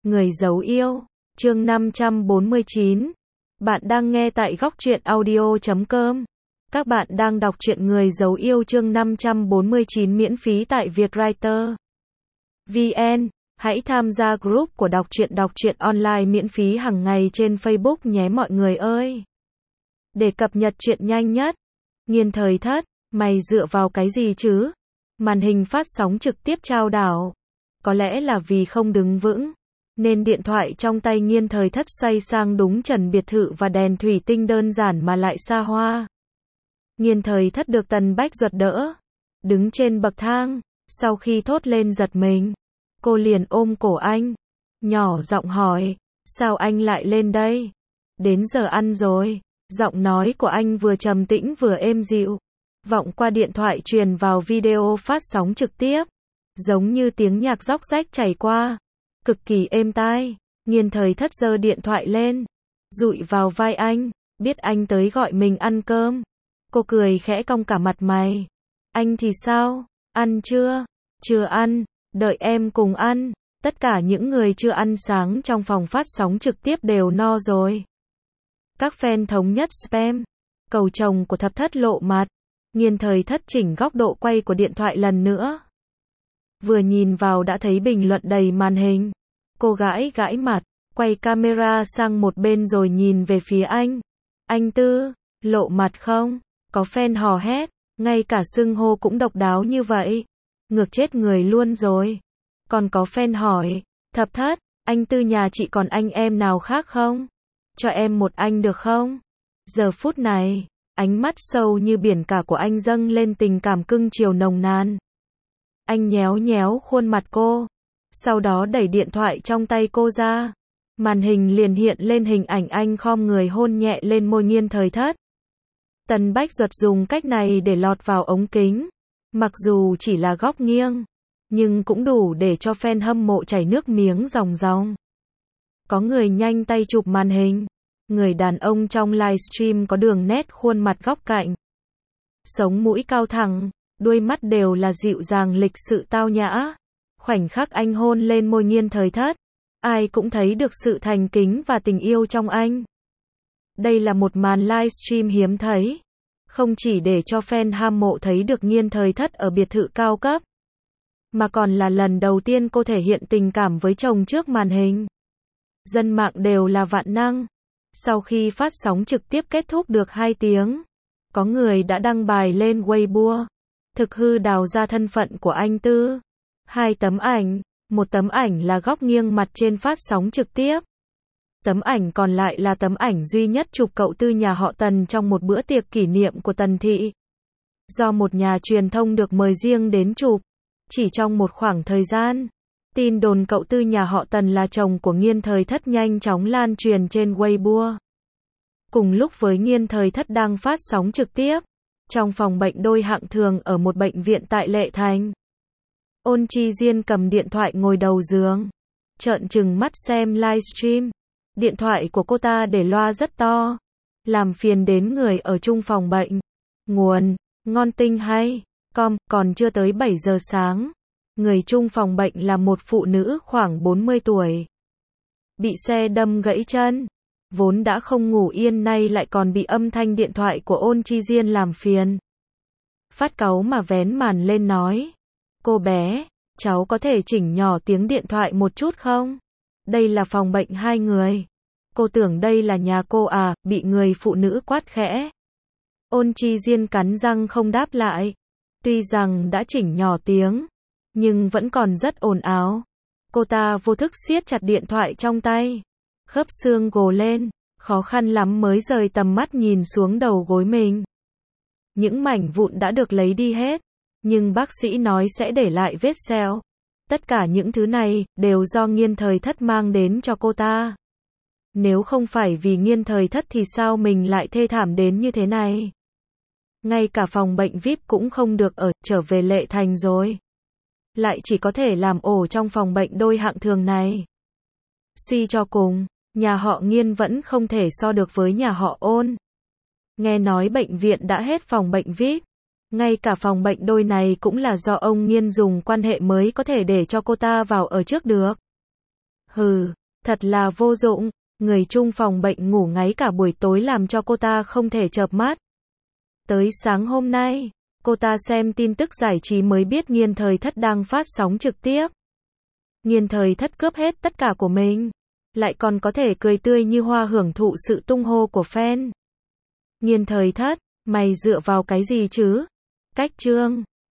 Người giấu yêu, chương 549. Bạn đang nghe tại góc truyện audio.com. Các bạn đang đọc truyện Người giấu yêu chương 549 miễn phí tại Vietwriter VN. Hãy tham gia group của đọc truyện online miễn phí hàng ngày trên Facebook nhé mọi người ơi. Để cập nhật truyện nhanh nhất. Nghiên thời thất, mày dựa vào cái gì chứ? Màn hình phát sóng trực tiếp trao đảo. Có lẽ là vì không đứng vững, nên điện thoại trong tay Nghiên thời thất xoay sang đúng trần biệt thự và đèn thủy tinh đơn giản mà lại xa hoa. Nghiên thời thất được Tần Bách Duật đỡ, đứng trên bậc thang, sau khi thốt lên giật mình, cô liền ôm cổ anh, nhỏ giọng hỏi, sao anh lại lên đây? Đến giờ ăn rồi. Giọng nói của anh vừa trầm tĩnh vừa êm dịu, vọng qua điện thoại truyền vào video phát sóng trực tiếp, giống như tiếng nhạc róc rách chảy qua, cực kỳ êm tai. Nghiên thời thất giơ điện thoại lên, dụi vào vai anh, biết anh tới gọi mình ăn cơm. Cô cười khẽ cong cả mặt mày. Anh thì sao? Ăn chưa? Chưa ăn, đợi em cùng ăn. Tất cả những người chưa ăn sáng trong phòng phát sóng trực tiếp đều no rồi. Các fan thống nhất spam. Cầu chồng của thập thất lộ mặt. Nghiên thời thất chỉnh góc độ quay của điện thoại lần nữa. Vừa nhìn vào đã thấy bình luận đầy màn hình. Cô gãi gãi mặt, quay camera sang một bên rồi nhìn về phía anh. Anh Tư, lộ mặt không? Có fan hò hét, ngay cả xưng hô cũng độc đáo như vậy. Ngược chết người luôn rồi. Còn có fan hỏi, thập thất, anh Tư nhà chị còn anh em nào khác không? Cho em một anh được không? Giờ phút này, ánh mắt sâu như biển cả của anh dâng lên tình cảm cưng chiều nồng nàn. Anh nhéo nhéo khuôn mặt cô, sau đó đẩy điện thoại trong tay cô ra. Màn hình liền hiện lên hình ảnh anh khom người hôn nhẹ lên môi Nghiên thời thất. Tần Bách Duật dùng cách này để lọt vào ống kính. Mặc dù chỉ là góc nghiêng, nhưng cũng đủ để cho fan hâm mộ chảy nước miếng ròng ròng. Có người nhanh tay chụp màn hình. Người đàn ông trong livestream có đường nét khuôn mặt góc cạnh, sống mũi cao thẳng, đuôi mắt đều là dịu dàng lịch sự tao nhã. Khoảnh khắc anh hôn lên môi Nghiên thời thất, ai cũng thấy được sự thành kính và tình yêu trong anh. Đây là một màn livestream hiếm thấy, không chỉ để cho fan hâm mộ thấy được Nghiên thời thất ở biệt thự cao cấp, mà còn là lần đầu tiên cô thể hiện tình cảm với chồng trước màn hình. Dân mạng đều là vạn năng. Sau khi phát sóng trực tiếp kết thúc được 2 tiếng, có người đã đăng bài lên Weibo, thực hư đào ra thân phận của anh Tư. 2 tấm ảnh, một tấm ảnh là góc nghiêng mặt trên phát sóng trực tiếp. Tấm ảnh còn lại là tấm ảnh duy nhất chụp cậu Tư nhà họ Tần trong một bữa tiệc kỷ niệm của Tần thị. Do một nhà truyền thông được mời riêng đến chụp, chỉ trong một khoảng thời gian, tin đồn cậu Tư nhà họ Tần là chồng của Nghiên thời thất nhanh chóng lan truyền trên Weibo. Cùng lúc với Nghiên thời thất đang phát sóng trực tiếp, trong phòng bệnh đôi hạng thường ở một bệnh viện tại Lệ Thành, Ôn Chi Diên cầm điện thoại ngồi đầu giường, trợn trừng mắt xem livestream. Điện thoại của cô ta để loa rất to, làm phiền đến người ở chung phòng bệnh. Nguồn, ngon tinh hay, còn chưa tới 7 giờ sáng. Người chung phòng bệnh là một phụ nữ khoảng 40 tuổi. Bị xe đâm gãy chân. Vốn đã không ngủ yên nay lại còn bị âm thanh điện thoại của Ôn Chi Diên làm phiền. Phát cáu mà vén màn lên nói. Cô bé, cháu có thể chỉnh nhỏ tiếng điện thoại một chút không? Đây là phòng bệnh 2 người. Cô tưởng đây là nhà cô à, bị người phụ nữ quát khẽ. Ôn Chi Diên cắn răng không đáp lại. Tuy rằng đã chỉnh nhỏ tiếng, nhưng vẫn còn rất ồn ào. Cô ta vô thức siết chặt điện thoại trong tay. Khớp xương gồ lên, khó khăn lắm mới rời tầm mắt nhìn xuống đầu gối mình. Những mảnh vụn đã được lấy đi hết, nhưng bác sĩ nói sẽ để lại vết sẹo. Tất cả những thứ này đều do Nghiên thời thất mang đến cho cô ta. Nếu không phải vì Nghiên thời thất thì sao mình lại thê thảm đến như thế này? Ngay cả phòng bệnh VIP cũng không được ở, trở về Lệ Thành rồi. Lại chỉ có thể làm ổ trong phòng bệnh đôi hạng thường này. Suy cho cùng, nhà họ Nghiên vẫn không thể so được với nhà họ Ôn. Nghe nói bệnh viện đã hết phòng bệnh VIP. Ngay cả phòng bệnh đôi này cũng là do ông Nghiên dùng quan hệ mới có thể để cho cô ta vào ở trước được. Hừ, thật là vô dụng. Người chung phòng bệnh ngủ ngáy cả buổi tối làm cho cô ta không thể chợp mắt. Tới sáng hôm nay, cô ta xem tin tức giải trí mới biết Nghiên Thời Thất đang phát sóng trực tiếp. Nghiên Thời Thất cướp hết tất cả của mình, lại còn có thể cười tươi như hoa hưởng thụ sự tung hô của fan. Nghiên Thời Thất, mày dựa vào cái gì chứ? Cách chương